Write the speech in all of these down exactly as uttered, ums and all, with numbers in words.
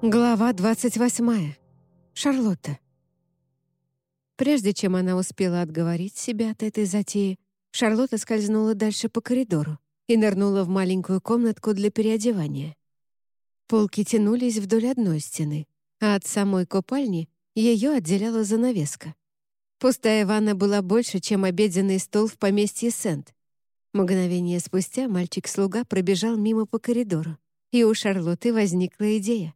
Глава двадцать восьмая. Шарлотта. Прежде чем она успела отговорить себя от этой затеи, Шарлотта скользнула дальше по коридору и нырнула в маленькую комнатку для переодевания. Полки тянулись вдоль одной стены, а от самой купальни ее отделяла занавеска. Пустая ванна была больше, чем обеденный стол в поместье Сент. Мгновение спустя мальчик-слуга пробежал мимо по коридору, и у Шарлотты возникла идея.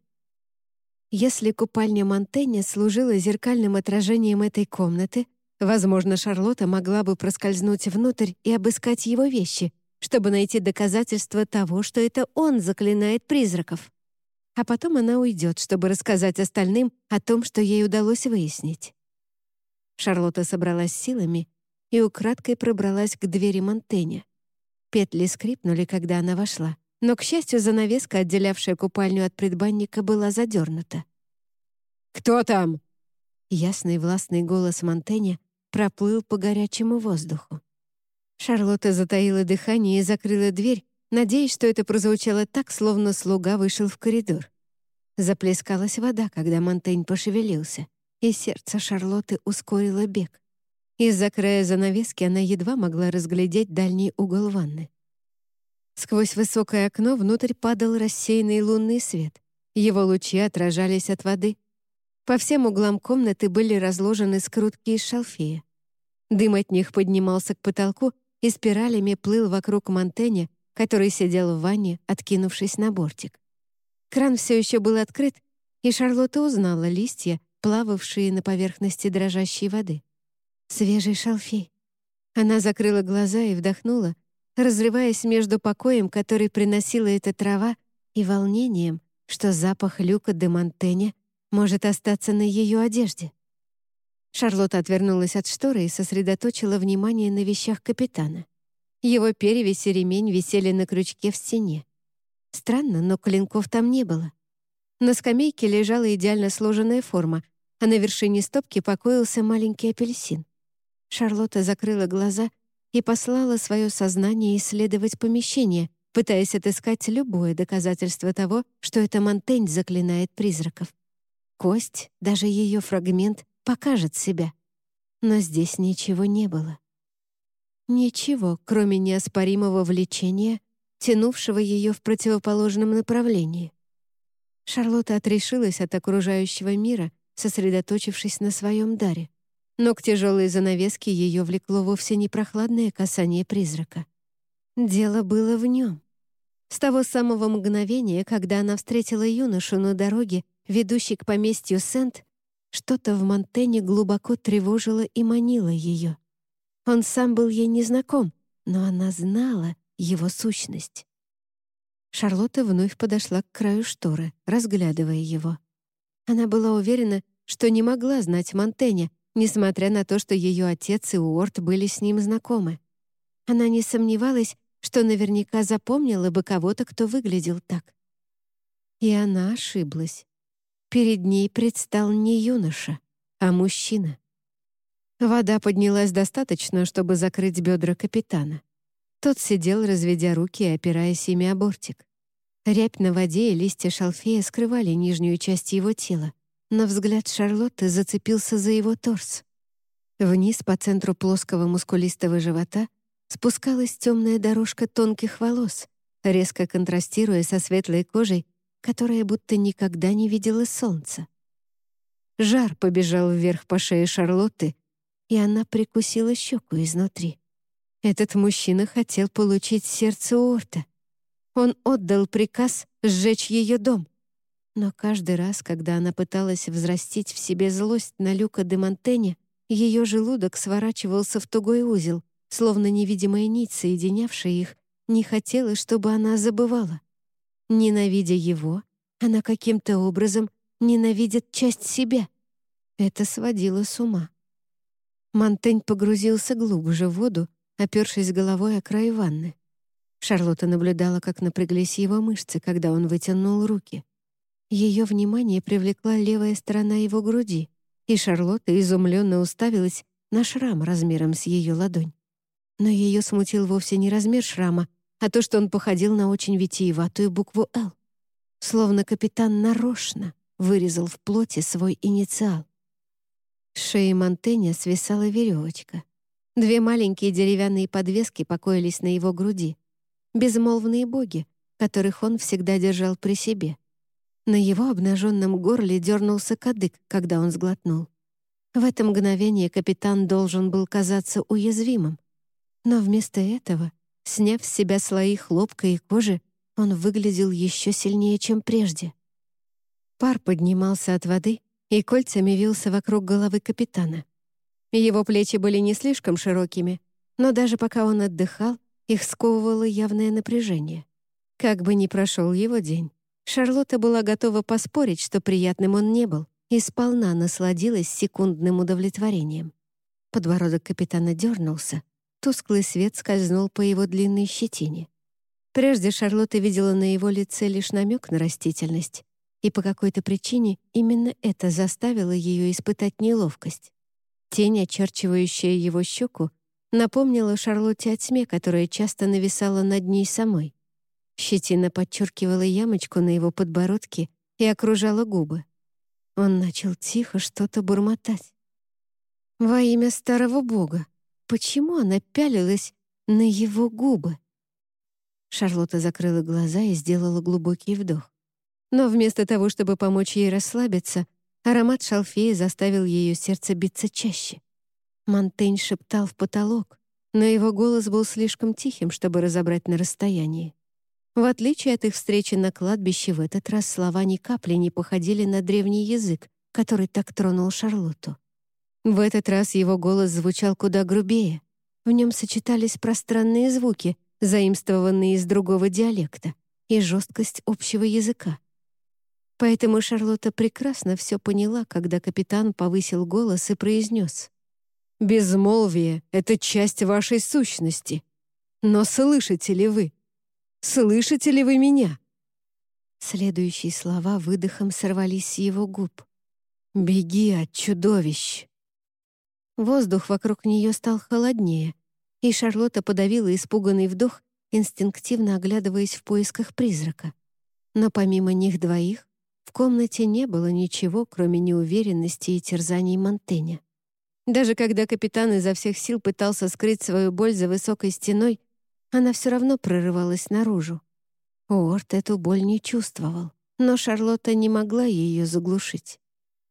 Если купальня Монтэня служила зеркальным отражением этой комнаты, возможно, Шарлотта могла бы проскользнуть внутрь и обыскать его вещи, чтобы найти доказательства того, что это он заклинает призраков. А потом она уйдет, чтобы рассказать остальным о том, что ей удалось выяснить. Шарлотта собралась силами и украдкой пробралась к двери Монтэня. Петли скрипнули, когда она вошла. Но, к счастью, занавеска, отделявшая купальню от предбанника, была задернута. «Кто там?» Ясный властный голос Монтэня проплыл по горячему воздуху. Шарлотта затаила дыхание и закрыла дверь, надеясь, что это прозвучало так, словно слуга вышел в коридор. Заплескалась вода, когда Монтень пошевелился, и сердце Шарлотты ускорило бег. Из-за края занавески она едва могла разглядеть дальний угол ванны. Сквозь высокое окно внутрь падал рассеянный лунный свет. Его лучи отражались от воды. По всем углам комнаты были разложены скрутки из шалфея. Дым от них поднимался к потолку и спиралями плыл вокруг Монтэня, который сидел в ванне, откинувшись на бортик. Кран все еще был открыт, и Шарлотта узнала листья, плававшие на поверхности дрожащей воды. Свежий шалфей. Она закрыла глаза и вдохнула, разрываясь между покоем, который приносила эта трава, и волнением, что запах Люка де Монтэня может остаться на ее одежде. Шарлотта отвернулась от шторы и сосредоточила внимание на вещах капитана. Его перевязь и ремень висели на крючке в стене. Странно, но клинков там не было. На скамейке лежала идеально сложенная форма, а на вершине стопки покоился маленький апельсин. Шарлотта закрыла глаза и послала свое сознание исследовать помещение, пытаясь отыскать любое доказательство того, что это Монтень заклинает призраков. Кость, даже ее фрагмент, покажет себя. Но здесь ничего не было. Ничего, кроме неоспоримого влечения, тянувшего ее в противоположном направлении. Шарлотта отрешилась от окружающего мира, сосредоточившись на своем даре. Но к тяжелой занавеске ее влекло вовсе не прохладное касание призрака. Дело было в нем. С того самого мгновения, когда она встретила юношу на дороге, ведущей к поместью Сент, что-то в Монтэне глубоко тревожило и манило ее. Он сам был ей незнаком, но она знала его сущность. Шарлотта вновь подошла к краю шторы, разглядывая его. Она была уверена, что не могла знать Монтэня, несмотря на то, что ее отец и Уорд были с ним знакомы. Она не сомневалась, что наверняка запомнила бы кого-то, кто выглядел так. И она ошиблась. Перед ней предстал не юноша, а мужчина. Вода поднялась достаточно, чтобы закрыть бедра капитана. Тот сидел, разведя руки и опираясь ими о бортик. Рябь на воде и листья шалфея скрывали нижнюю часть его тела, но взгляд Шарлотты зацепился за его торс. Вниз по центру плоского мускулистого живота спускалась темная дорожка тонких волос, резко контрастируя со светлой кожей, которая будто никогда не видела солнца. Жар побежал вверх по шее Шарлотты, и она прикусила щеку изнутри. Этот мужчина хотел получить сердце Уорта. Он отдал приказ сжечь ее дом. Но каждый раз, когда она пыталась взрастить в себе злость на Люка де Монтэня, ее желудок сворачивался в тугой узел, словно невидимая нить, соединявшая их, не хотела, чтобы она забывала. Ненавидя его, она каким-то образом ненавидит часть себя. Это сводило с ума. Монтень погрузился глубже в воду, опершись головой о край ванны. Шарлотта наблюдала, как напряглись его мышцы, когда он вытянул руки. Ее внимание привлекла левая сторона его груди, и Шарлотта изумленно уставилась на шрам размером с ее ладонь. Но ее смутил вовсе не размер шрама, а то, что он походил на очень витиеватую букву «Л». словно капитан нарочно вырезал в плоти свой инициал. С шеи Монтэня свисала веревочка. Две маленькие деревянные подвески покоились на его груди. Безмолвные боги, которых он всегда держал при себе. На его обнаженном горле дернулся кадык, когда он сглотнул. В это мгновение капитан должен был казаться уязвимым. Но вместо этого, сняв с себя слои хлопка и кожи, он выглядел еще сильнее, чем прежде. Пар поднимался от воды и кольцами вился вокруг головы капитана. Его плечи были не слишком широкими, но даже пока он отдыхал, их сковывало явное напряжение. Как бы ни прошел его день, Шарлотта была готова поспорить, что приятным он не был, и сполна насладилась секундным удовлетворением. Подбородок капитана дернулся, тусклый свет скользнул по его длинной щетине. Прежде Шарлотта видела на его лице лишь намек на растительность, и по какой-то причине именно это заставило ее испытать неловкость. Тень, очерчивающая его щеку, напомнила Шарлотте о тьме, которая часто нависала над ней самой. Щетина подчеркивала ямочку на его подбородке и окружала губы. Он начал тихо что-то бормотать. Во имя старого бога, почему она пялилась на его губы? Шарлотта закрыла глаза и сделала глубокий вдох. Но вместо того, чтобы помочь ей расслабиться, аромат шалфея заставил ее сердце биться чаще. Монтень шептал в потолок, но его голос был слишком тихим, чтобы разобрать на расстоянии. В отличие от их встречи на кладбище, в этот раз слова ни капли не походили на древний язык, который так тронул Шарлотту. В этот раз его голос звучал куда грубее. В нем сочетались пространные звуки, заимствованные из другого диалекта, и жесткость общего языка. Поэтому Шарлотта прекрасно все поняла, когда капитан повысил голос и произнес: «Безмолвие — это часть вашей сущности. Но слышите ли вы? Слышите ли вы меня?» Следующие слова выдохом сорвались с его губ. «Беги от чудовищ!» Воздух вокруг нее стал холоднее, и Шарлотта подавила испуганный вдох, инстинктивно оглядываясь в поисках призрака. Но помимо них двоих в комнате не было ничего, кроме неуверенности и терзаний Монтэня. Даже когда капитан изо всех сил пытался скрыть свою боль за высокой стеной, она все равно прорывалась наружу. Уорд эту боль не чувствовал, но Шарлотта не могла ее заглушить.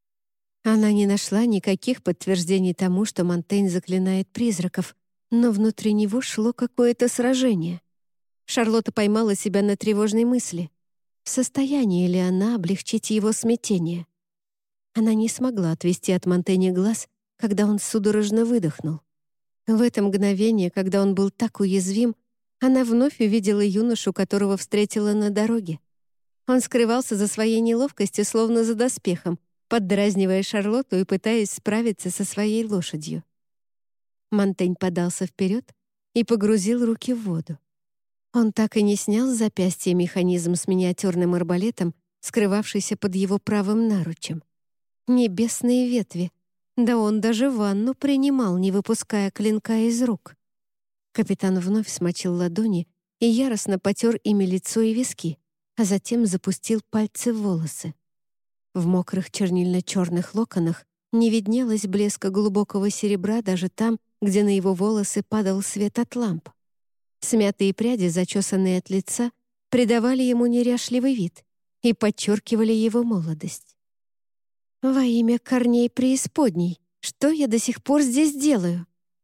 Она не нашла никаких подтверждений тому, что Монтень заклинает призраков, но внутри него шло какое-то сражение. Шарлотта поймала себя на тревожной мысли. В состоянии ли она облегчить его смятение? Она не смогла отвести от Монтэня глаз, когда он судорожно выдохнул. В это мгновение, когда он был так уязвим, она вновь увидела юношу, которого встретила на дороге. Он скрывался за своей неловкостью, словно за доспехом, поддразнивая Шарлотту и пытаясь справиться со своей лошадью. Монтень подался вперед и погрузил руки в воду. Он так и не снял с запястья механизм с миниатюрным арбалетом, скрывавшийся под его правым наручем. Небесные ветви. Да он даже ванну принимал, не выпуская клинка из рук. Капитан вновь смочил ладони и яростно потер ими лицо и виски, а затем запустил пальцы в волосы. В мокрых чернильно-черных локонах не виднелось блеска глубокого серебра даже там, где на его волосы падал свет от ламп. Смятые пряди, зачесанные от лица, придавали ему неряшливый вид и подчеркивали его молодость. «Во имя корней преисподней, что я до сих пор здесь делаю?»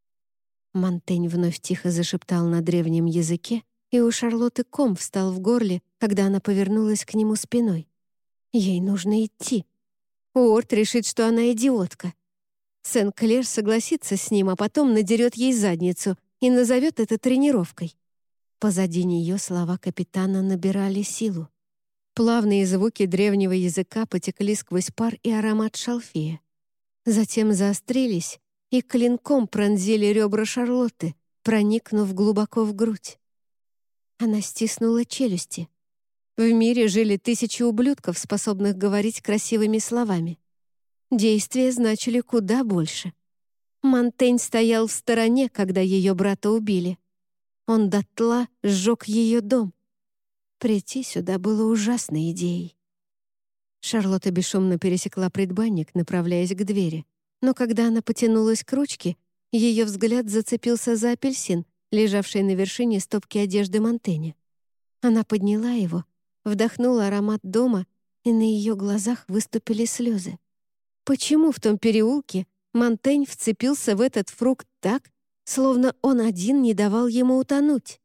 Монтень вновь тихо зашептал на древнем языке, и у Шарлотты ком встал в горле, когда она повернулась к нему спиной. Ей нужно идти. Уорд решит, что она идиотка. Сен-Клер согласится с ним, а потом надерет ей задницу и назовет это тренировкой. Позади нее слова капитана набирали силу. Плавные звуки древнего языка потекли сквозь пар и аромат шалфея. Затем заострились и клинком пронзили ребра Шарлотты, проникнув глубоко в грудь. Она стиснула челюсти. В мире жили тысячи ублюдков, способных говорить красивыми словами. Действия значили куда больше. Монтень стоял в стороне, когда ее брата убили. Он дотла сжег ее дом. Прийти сюда было ужасной идеей. Шарлотта бесшумно пересекла предбанник, направляясь к двери. Но когда она потянулась к ручке, ее взгляд зацепился за апельсин, лежавший на вершине стопки одежды Монтэни. Она подняла его, вдохнула аромат дома, и на ее глазах выступили слезы. Почему в том переулке Монтень вцепился в этот фрукт так, словно он один не давал ему утонуть?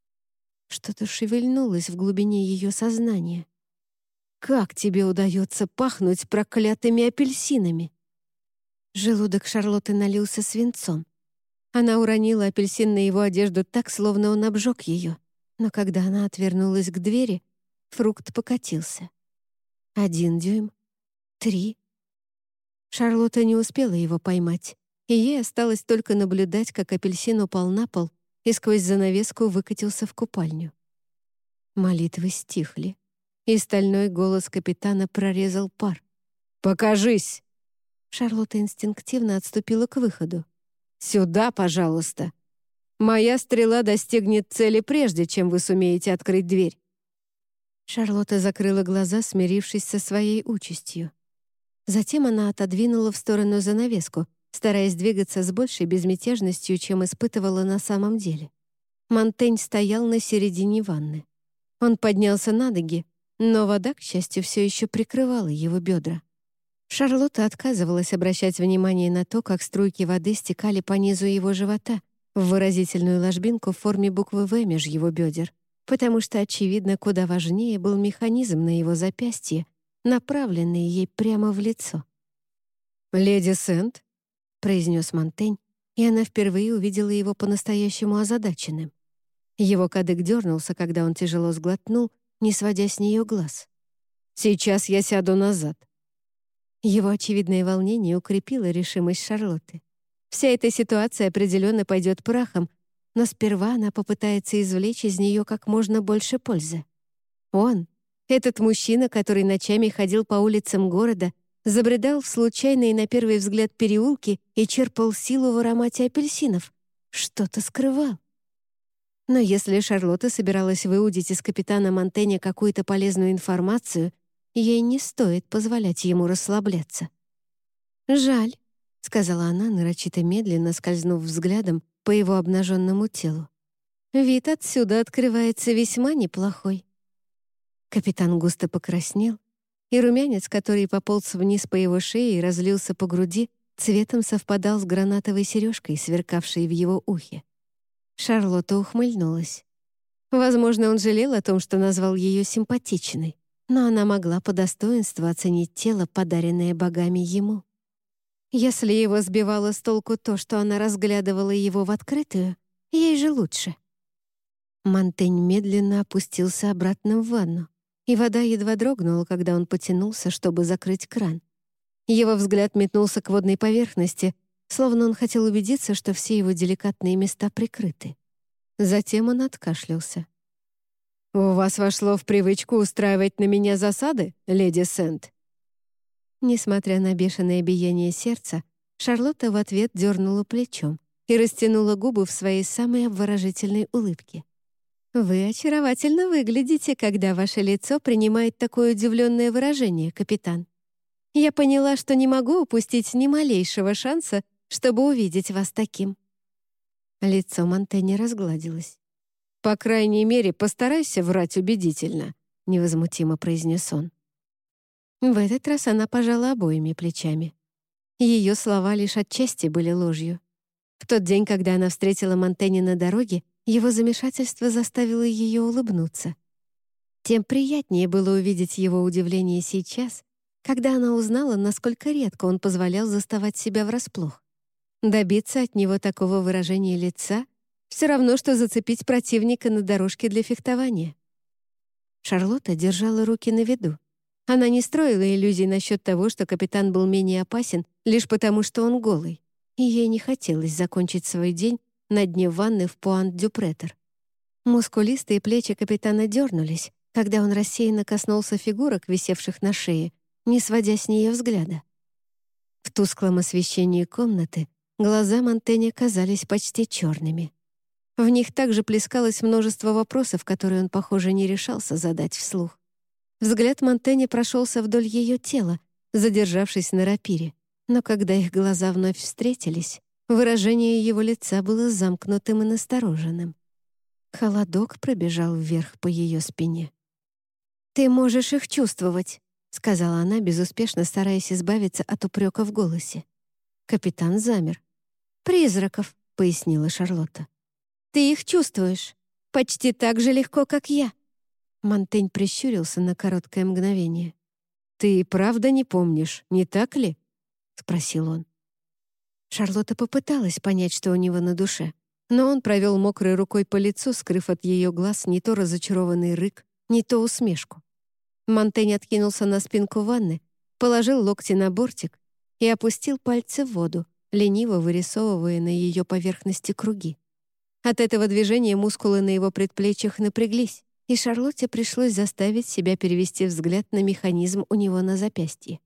Что-то шевельнулось в глубине ее сознания. «Как тебе удается пахнуть проклятыми апельсинами?» Желудок Шарлотты налился свинцом. Она уронила апельсин на его одежду так, словно он обжег ее. Но когда она отвернулась к двери, фрукт покатился. Один дюйм, три. Шарлотта не успела его поймать, и ей осталось только наблюдать, как апельсин упал на пол и сквозь занавеску выкатился в купальню. Молитвы стихли, и стальной голос капитана прорезал пар. «Покажись!» Шарлотта инстинктивно отступила к выходу. «Сюда, пожалуйста! Моя стрела достигнет цели, прежде чем вы сумеете открыть дверь!» Шарлотта закрыла глаза, смирившись со своей участью. Затем она отодвинула в сторону занавеску, стараясь двигаться с большей безмятежностью, чем испытывала на самом деле. Монтень стоял на середине ванны. Он поднялся на ноги, но вода, к счастью, все еще прикрывала его бедра. Шарлотта отказывалась обращать внимание на то, как струйки воды стекали по низу его живота в выразительную ложбинку в форме буквы «В» меж его бедер, потому что, очевидно, куда важнее был механизм на его запястье, направленный ей прямо в лицо. «Леди Сент», — произнес Монтень, и она впервые увидела его по-настоящему озадаченным. Его кадык дернулся, когда он тяжело сглотнул, не сводя с нее глаз. «Сейчас я сяду назад». Его очевидное волнение укрепило решимость Шарлотты. Вся эта ситуация определенно пойдет прахом, но сперва она попытается извлечь из нее как можно больше пользы. Он, этот мужчина, который ночами ходил по улицам города, забредал в случайные на первый взгляд переулки и черпал силу в аромате апельсинов, что-то скрывал. Но если Шарлотта собиралась выудить из капитана Монтэня какую-то полезную информацию, ей не стоит позволять ему расслабляться. «Жаль», — сказала она, нарочито медленно скользнув взглядом по его обнаженному телу. «Вид отсюда открывается весьма неплохой». Капитан густо покраснел, и румянец, который пополз вниз по его шее и разлился по груди, цветом совпадал с гранатовой сережкой, сверкавшей в его ухе. Шарлотта ухмыльнулась. Возможно, он жалел о том, что назвал ее симпатичной, но она могла по достоинству оценить тело, подаренное богами ему. Если его сбивало с толку то, что она разглядывала его в открытую, ей же лучше. Монтень медленно опустился обратно в ванну, и вода едва дрогнула, когда он потянулся, чтобы закрыть кран. Его взгляд метнулся к водной поверхности, словно он хотел убедиться, что все его деликатные места прикрыты. Затем он откашлялся. «У вас вошло в привычку устраивать на меня засады, леди Сент?» Несмотря на бешеное биение сердца, Шарлотта в ответ дернула плечом и растянула губы в своей самой обворожительной улыбке. «Вы очаровательно выглядите, когда ваше лицо принимает такое удивленное выражение, капитан. Я поняла, что не могу упустить ни малейшего шанса, чтобы увидеть вас таким». Лицо Монтэня разгладилось. «По крайней мере, постарайся врать убедительно», — невозмутимо произнес он. В этот раз она пожала обоими плечами. Ее слова лишь отчасти были ложью. В тот день, когда она встретила Монтэня на дороге, его замешательство заставило ее улыбнуться. Тем приятнее было увидеть его удивление сейчас, когда она узнала, насколько редко он позволял заставать себя врасплох. Добиться от него такого выражения лица — все равно, что зацепить противника на дорожке для фехтования. Шарлотта держала руки на виду. Она не строила иллюзий насчет того, что капитан был менее опасен лишь потому, что он голый, и ей не хотелось закончить свой день на дне ванны в Пуант-дю-Претер. Мускулистые плечи капитана дернулись, когда он рассеянно коснулся фигурок, висевших на шее, не сводя с нее взгляда. В тусклом освещении комнаты глаза Монтэня казались почти черными. В них также плескалось множество вопросов, которые он, похоже, не решался задать вслух. Взгляд Монтэня прошелся вдоль ее тела, задержавшись на рапире, но когда их глаза вновь встретились, выражение его лица было замкнутым и настороженным. Холодок пробежал вверх по ее спине. «Ты можешь их чувствовать», — сказала она, безуспешно стараясь избавиться от упрека в голосе. Капитан замер. «Призраков», — пояснила Шарлотта. «Ты их чувствуешь. Почти так же легко, как я». Монтень прищурился на короткое мгновение. «Ты и правда не помнишь, не так ли?» — спросил он. Шарлотта попыталась понять, что у него на душе, но он провел мокрой рукой по лицу, скрыв от ее глаз не то разочарованный рык, не то усмешку. Монтень откинулся на спинку ванны, положил локти на бортик и опустил пальцы в воду, лениво вырисовывая на ее поверхности круги. От этого движения мускулы на его предплечьях напряглись, и Шарлотте пришлось заставить себя перевести взгляд на механизм у него на запястье.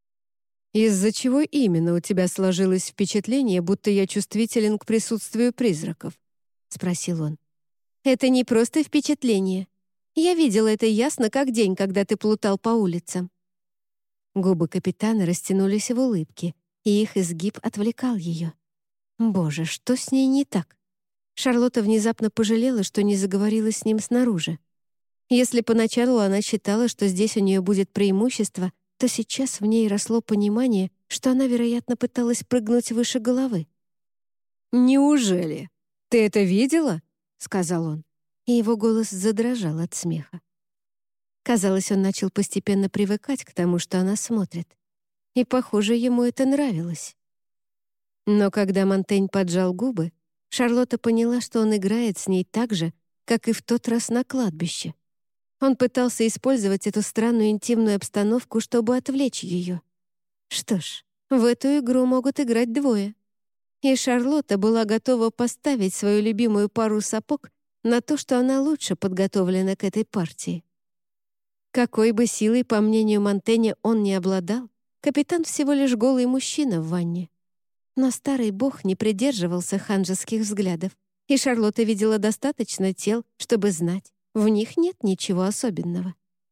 «Из-за чего именно у тебя сложилось впечатление, будто я чувствителен к присутствию призраков?» — спросил он. «Это не просто впечатление. Я видела это ясно как день, когда ты плутал по улицам». Губы капитана растянулись в улыбке, и их изгиб отвлекал ее. Боже, что с ней не так? Шарлотта внезапно пожалела, что не заговорила с ним снаружи. Если поначалу она считала, что здесь у нее будет преимущество, то сейчас в ней росло понимание, что она, вероятно, пыталась прыгнуть выше головы. «Неужели? Ты это видела?» — сказал он, и его голос задрожал от смеха. Казалось, он начал постепенно привыкать к тому, что она смотрит. И, похоже, ему это нравилось. Но когда Монтень поджал губы, Шарлотта поняла, что он играет с ней так же, как и в тот раз на кладбище. Он пытался использовать эту странную интимную обстановку, чтобы отвлечь ее. Что ж, в эту игру могут играть двое. И Шарлотта была готова поставить свою любимую пару сапог на то, что она лучше подготовлена к этой партии. Какой бы силой, по мнению Монтэня, он не обладал, капитан всего лишь голый мужчина в ванне. Но старый бог не придерживался ханжеских взглядов, и Шарлотта видела достаточно тел, чтобы знать, в них нет ничего особенного.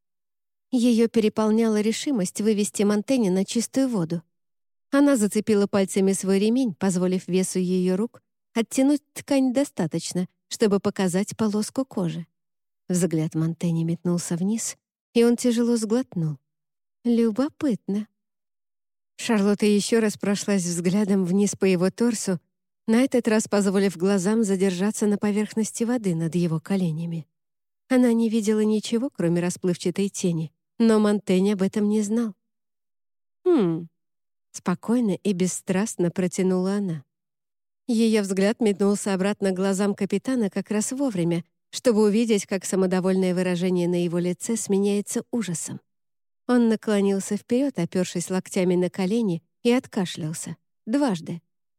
Ее переполняла решимость вывести Монтэня на чистую воду. Она зацепила пальцами свой ремень, позволив весу ее рук оттянуть ткань достаточно, чтобы показать полоску кожи. Взгляд Монтэня метнулся вниз, и он тяжело сглотнул. Любопытно. Шарлотта еще раз прошлась взглядом вниз по его торсу, на этот раз позволив глазам задержаться на поверхности воды над его коленями. Она не видела ничего, кроме расплывчатой тени, но Монтень об этом не знал. «Хм...» — спокойно и бесстрастно протянула она. Ее взгляд метнулся обратно к глазам капитана как раз вовремя, чтобы увидеть, как самодовольное выражение на его лице сменяется ужасом. Он наклонился вперед, опершись локтями на колени, и откашлялся. Дважды.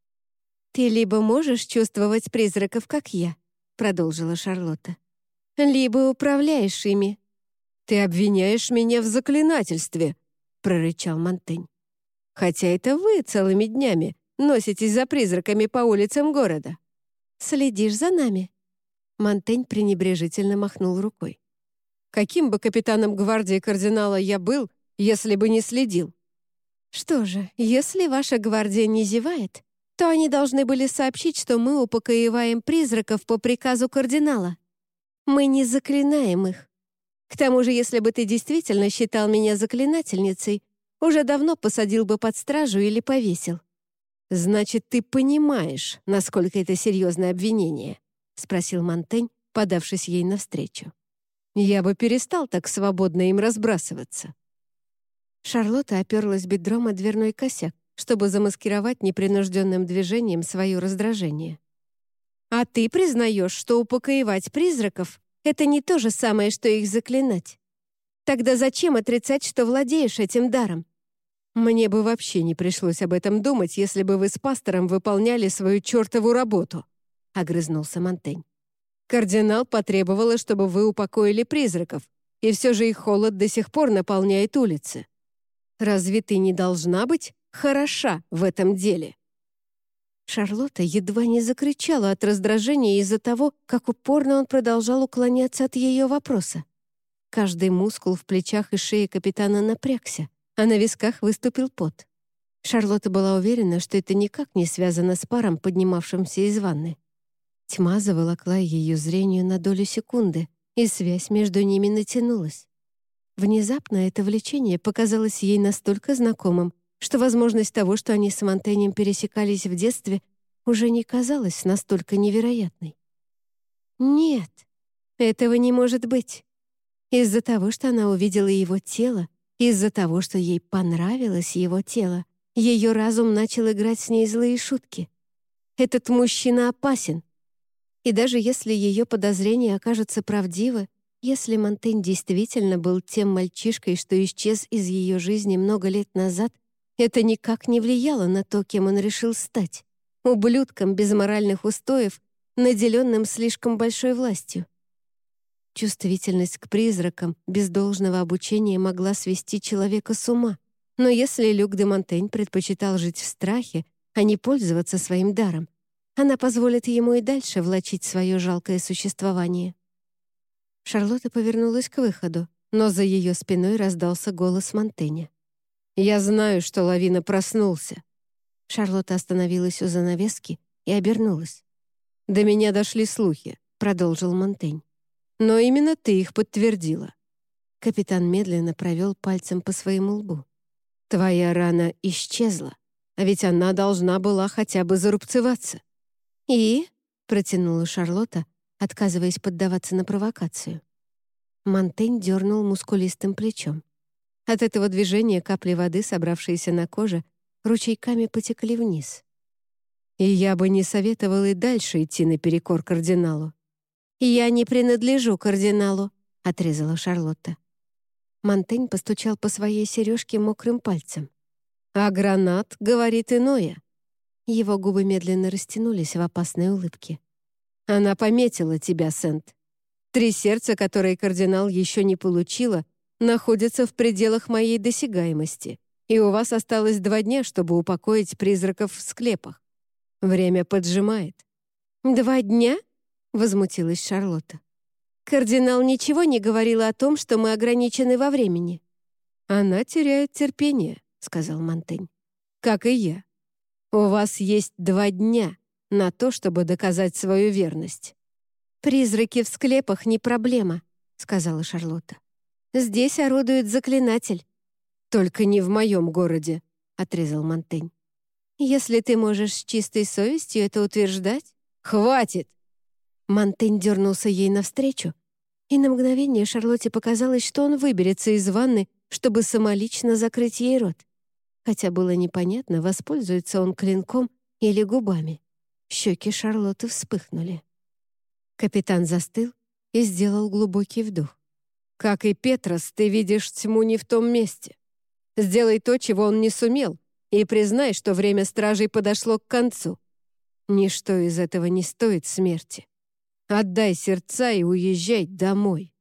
«Ты либо можешь чувствовать призраков, как я», — продолжила Шарлотта, «либо управляешь ими». «Ты обвиняешь меня в заклинательстве», — прорычал Монтень. «Хотя это вы целыми днями носитесь за призраками по улицам города». «Следишь за нами?» Монтень пренебрежительно махнул рукой. «Каким бы капитаном гвардии кардинала я был, если бы не следил?» «Что же, если ваша гвардия не зевает, то они должны были сообщить, что мы упокоиваем призраков по приказу кардинала. Мы не заклинаем их. К тому же, если бы ты действительно считал меня заклинательницей, уже давно посадил бы под стражу или повесил». «Значит, ты понимаешь, насколько это серьезное обвинение?» — спросил Монтень, подавшись ей навстречу. «Я бы перестал так свободно им разбрасываться». Шарлотта оперлась бедром о дверной косяк, чтобы замаскировать непринужденным движением свое раздражение. «А ты признаешь, что упокоивать призраков — это не то же самое, что их заклинать? Тогда зачем отрицать, что владеешь этим даром?» «Мне бы вообще не пришлось об этом думать, если бы вы с пастором выполняли свою чертову работу», — огрызнулся Монтень. «Кардинал потребовала, чтобы вы упокоили призраков, и все же их холод до сих пор наполняет улицы. Разве ты не должна быть хороша в этом деле?» Шарлотта едва не закричала от раздражения из-за того, как упорно он продолжал уклоняться от ее вопроса. Каждый мускул в плечах и шее капитана напрягся, а на висках выступил пот. Шарлотта была уверена, что это никак не связано с паром, поднимавшимся из ванны. Тьма заволокла ее зрению на долю секунды, и связь между ними натянулась. Внезапно это влечение показалось ей настолько знакомым, что возможность того, что они с Монтенем пересекались в детстве, уже не казалась настолько невероятной. Нет, этого не может быть. Из-за того, что она увидела его тело, из-за того, что ей понравилось его тело, ее разум начал играть с ней злые шутки. Этот мужчина опасен. И даже если ее подозрения окажутся правдивы, если Монтень действительно был тем мальчишкой, что исчез из ее жизни много лет назад, это никак не влияло на то, кем он решил стать — ублюдком без моральных устоев, наделенным слишком большой властью. Чувствительность к призракам без должного обучения могла свести человека с ума. Но если Люк де Монтень предпочитал жить в страхе, а не пользоваться своим даром, она позволит ему и дальше влачить свое жалкое существование. Шарлотта повернулась к выходу, но за ее спиной раздался голос Монтэня. «Я знаю, что Лавина проснулся». Шарлотта остановилась у занавески и обернулась. «До меня дошли слухи», — продолжил Монтень. «Но именно ты их подтвердила». Капитан медленно провел пальцем по своему лбу. «Твоя рана исчезла, а ведь она должна была хотя бы зарубцеваться». «И?» — протянула Шарлотта, отказываясь поддаваться на провокацию. Монтень дернул мускулистым плечом. От этого движения капли воды, собравшиеся на коже, ручейками потекли вниз. «И я бы не советовал и дальше идти наперекор кардиналу». «Я не принадлежу кардиналу», — отрезала Шарлотта. Монтень постучал по своей сережке мокрым пальцем. «А гранат говорит иное». Его губы медленно растянулись в опасной улыбке. «Она пометила тебя, Сент. Три сердца, которые кардинал еще не получила, находятся в пределах моей досягаемости, и у вас осталось два дня, чтобы упокоить призраков в склепах. Время поджимает». «Два дня?» — возмутилась Шарлотта. «Кардинал ничего не говорила о том, что мы ограничены во времени». «Она теряет терпение», — сказал Монтень. «Как и я. У вас есть два дня на то, чтобы доказать свою верность». «Призраки в склепах не проблема», — сказала Шарлотта. «Здесь орудует заклинатель». «Только не в моем городе», — отрезал Монтень. «Если ты можешь с чистой совестью это утверждать...» «Хватит!» Монтень дернулся ей навстречу, и на мгновение Шарлотте показалось, что он выберется из ванны, чтобы самолично закрыть ей рот. Хотя было непонятно, воспользуется он клинком или губами. Щеки Шарлотты вспыхнули. Капитан застыл и сделал глубокий вдох. «Как и Петрос, ты видишь тьму не в том месте. Сделай то, чего он не сумел, и признай, что время стражей подошло к концу. Ничто из этого не стоит смерти. Отдай сердца и уезжай домой».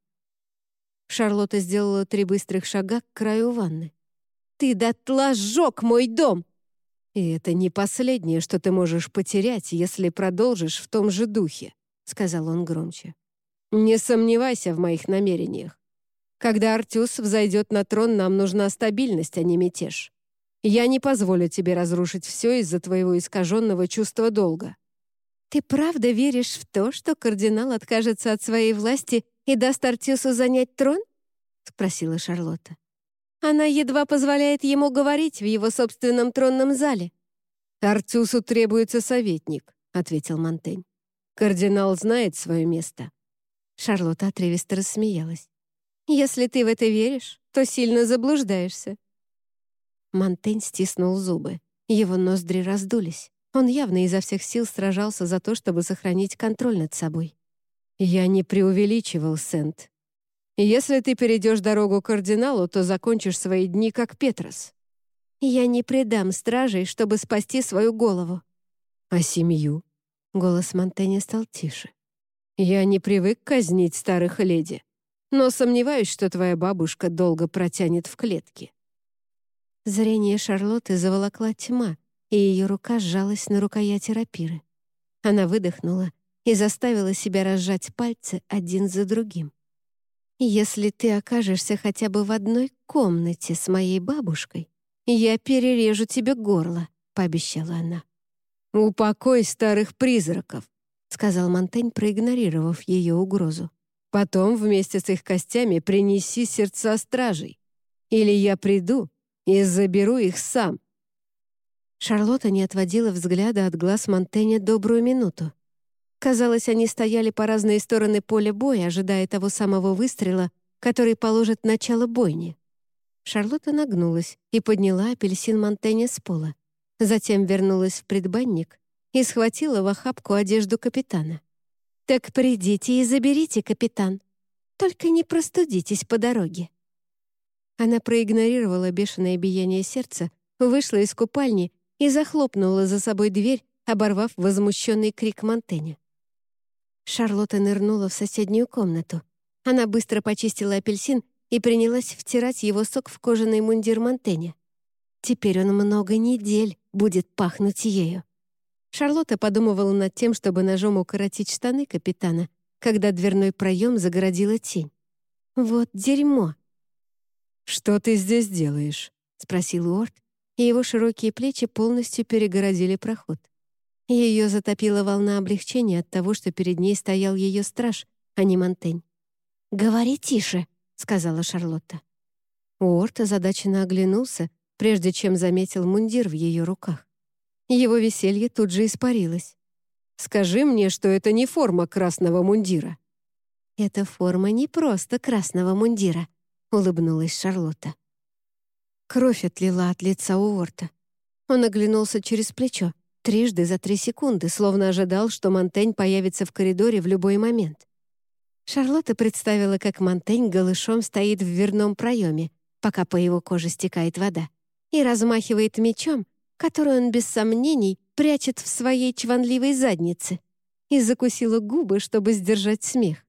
Шарлотта сделала три быстрых шага к краю ванны. «Ты дотла сжег мой дом!» «И это не последнее, что ты можешь потерять, если продолжишь в том же духе», — сказал он громче. «Не сомневайся в моих намерениях. Когда Артюс взойдет на трон, нам нужна стабильность, а не мятеж. Я не позволю тебе разрушить все из-за твоего искаженного чувства долга». «Ты правда веришь в то, что кардинал откажется от своей власти и даст Артюсу занять трон?» — спросила Шарлотта. «Она едва позволяет ему говорить в его собственном тронном зале». «Артюсу требуется советник», — ответил Монтень. «Кардинал знает свое место». Шарлотта отрывисто рассмеялась. «Если ты в это веришь, то сильно заблуждаешься». Монтень стиснул зубы. Его ноздри раздулись. Он явно изо всех сил сражался за то, чтобы сохранить контроль над собой. «Я не преувеличивал, Сент. Если ты перейдешь дорогу к кардиналу, то закончишь свои дни как Петрос». «Я не предам стражей, чтобы спасти свою голову». «А семью?» Голос Монтэня стал тише. «Я не привык казнить старых леди, но сомневаюсь, что твоя бабушка долго протянет в клетке». Зрение Шарлотты заволокла тьма, и ее рука сжалась на рукояти рапиры. Она выдохнула и заставила себя разжать пальцы один за другим. «Если ты окажешься хотя бы в одной комнате с моей бабушкой, я перережу тебе горло», — пообещала она. «Упокой старых призраков», — сказал Монтень, проигнорировав ее угрозу. «Потом вместе с их костями принеси сердца стражей. Или я приду и заберу их сам». Шарлотта не отводила взгляда от глаз Монтэня добрую минуту. Казалось, они стояли по разные стороны поля боя, ожидая того самого выстрела, который положит начало бойне. Шарлотта нагнулась и подняла апельсин Монтэня с пола. Затем вернулась в предбанник и схватила в охапку одежду капитана. «Так придите и заберите, капитан. Только не простудитесь по дороге». Она проигнорировала бешеное биение сердца, вышла из купальни и захлопнула за собой дверь, оборвав возмущенный крик Монтэня. Шарлотта нырнула в соседнюю комнату. Она быстро почистила апельсин и принялась втирать его сок в кожаный мундир Монтэня. Теперь он много недель будет пахнуть ею. Шарлотта подумывала над тем, чтобы ножом укоротить штаны капитана, когда дверной проем загородила тень. «Вот дерьмо!» «Что ты здесь делаешь?» — спросил Уорд, и его широкие плечи полностью перегородили проход. Ее затопила волна облегчения от того, что перед ней стоял ее страж, а не Монтень. «Говори тише», — сказала Шарлотта. Уорд озадаченно оглянулся, прежде чем заметил мундир в ее руках. Его веселье тут же испарилось. «Скажи мне, что это не форма красного мундира». «Это форма не просто красного мундира», — улыбнулась Шарлотта. Кровь отлила от лица Уорта. Он оглянулся через плечо, трижды за три секунды, словно ожидал, что Монтень появится в коридоре в любой момент. Шарлотта представила, как Монтень голышом стоит в дверном проеме, пока по его коже стекает вода, и размахивает мечом, который он без сомнений прячет в своей чванливой заднице, и закусила губы, чтобы сдержать смех.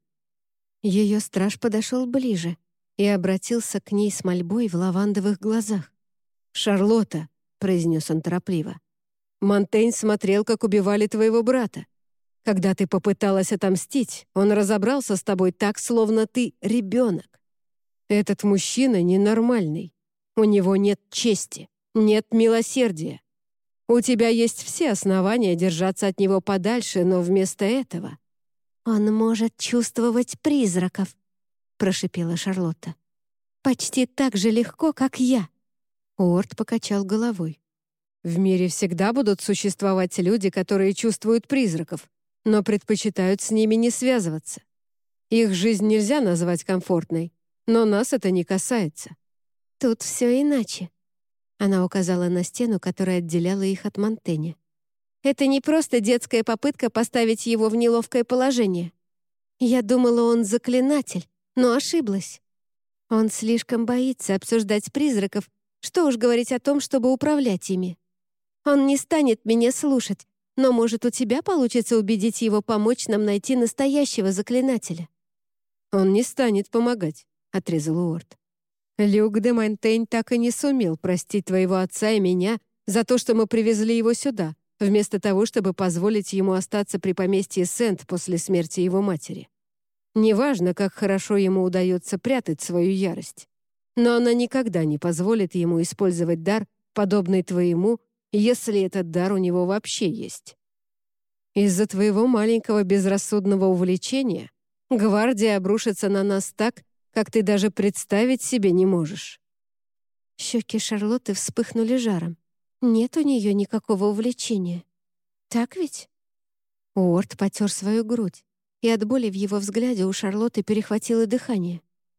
Ее страж подошел ближе и обратился к ней с мольбой в лавандовых глазах. «Шарлотта», — произнес он торопливо, — «Монтень смотрел, как убивали твоего брата. Когда ты попыталась отомстить, он разобрался с тобой так, словно ты ребенок. Этот мужчина ненормальный. У него нет чести, нет милосердия. У тебя есть все основания держаться от него подальше, но вместо этого...» «Он может чувствовать призраков», — прошипела Шарлотта. «Почти так же легко, как я». Уорд покачал головой. «В мире всегда будут существовать люди, которые чувствуют призраков, но предпочитают с ними не связываться. Их жизнь нельзя назвать комфортной, но нас это не касается». «Тут все иначе». Она указала на стену, которая отделяла их от Монтэня. «Это не просто детская попытка поставить его в неловкое положение. Я думала, он заклинатель, но ошиблась. Он слишком боится обсуждать призраков, что уж говорить о том, чтобы управлять ими. Он не станет меня слушать, но, может, у тебя получится убедить его помочь нам найти настоящего заклинателя». «Он не станет помогать», — отрезал Уорд. «Люк де Монтень так и не сумел простить твоего отца и меня за то, что мы привезли его сюда, вместо того, чтобы позволить ему остаться при поместье Сент после смерти его матери. Неважно, как хорошо ему удается прятать свою ярость, но она никогда не позволит ему использовать дар, подобный твоему, если этот дар у него вообще есть. Из-за твоего маленького безрассудного увлечения гвардия обрушится на нас так, как ты даже представить себе не можешь». Щеки Шарлотты вспыхнули жаром. Нет у нее никакого увлечения. Так ведь? Уорд потер свою грудь, и от боли в его взгляде у Шарлотты перехватило дыхание.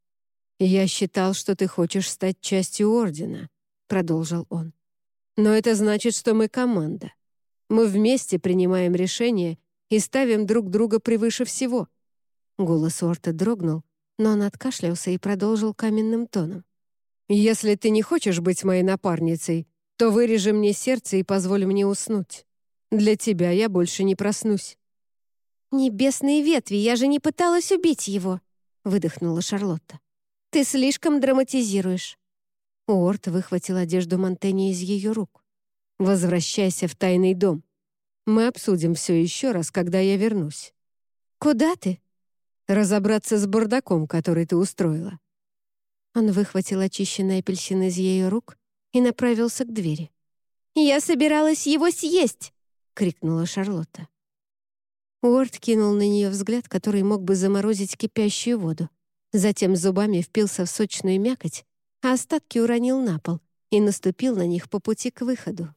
«Я считал, что ты хочешь стать частью Ордена», — продолжил он. «Но это значит, что мы команда. Мы вместе принимаем решения и ставим друг друга превыше всего». Голос Уорда дрогнул, но он откашлялся и продолжил каменным тоном. «Если ты не хочешь быть моей напарницей, то вырежи мне сердце и позволь мне уснуть. Для тебя я больше не проснусь». «Небесные ветви, я же не пыталась убить его!» — выдохнула Шарлотта. «Ты слишком драматизируешь». Уорд выхватил одежду Монтэня из ее рук. Возвращайся в тайный дом. Мы обсудим все еще раз, когда я вернусь. Куда ты? Разобраться с бардаком, который ты устроила». Он выхватил очищенный апельсин из ее рук и направился к двери. «Я собиралась его съесть!» — крикнула Шарлотта. Уорд кинул на нее взгляд, который мог бы заморозить кипящую воду. Затем зубами впился в сочную мякоть, а остатки уронил на пол и наступил на них по пути к выходу.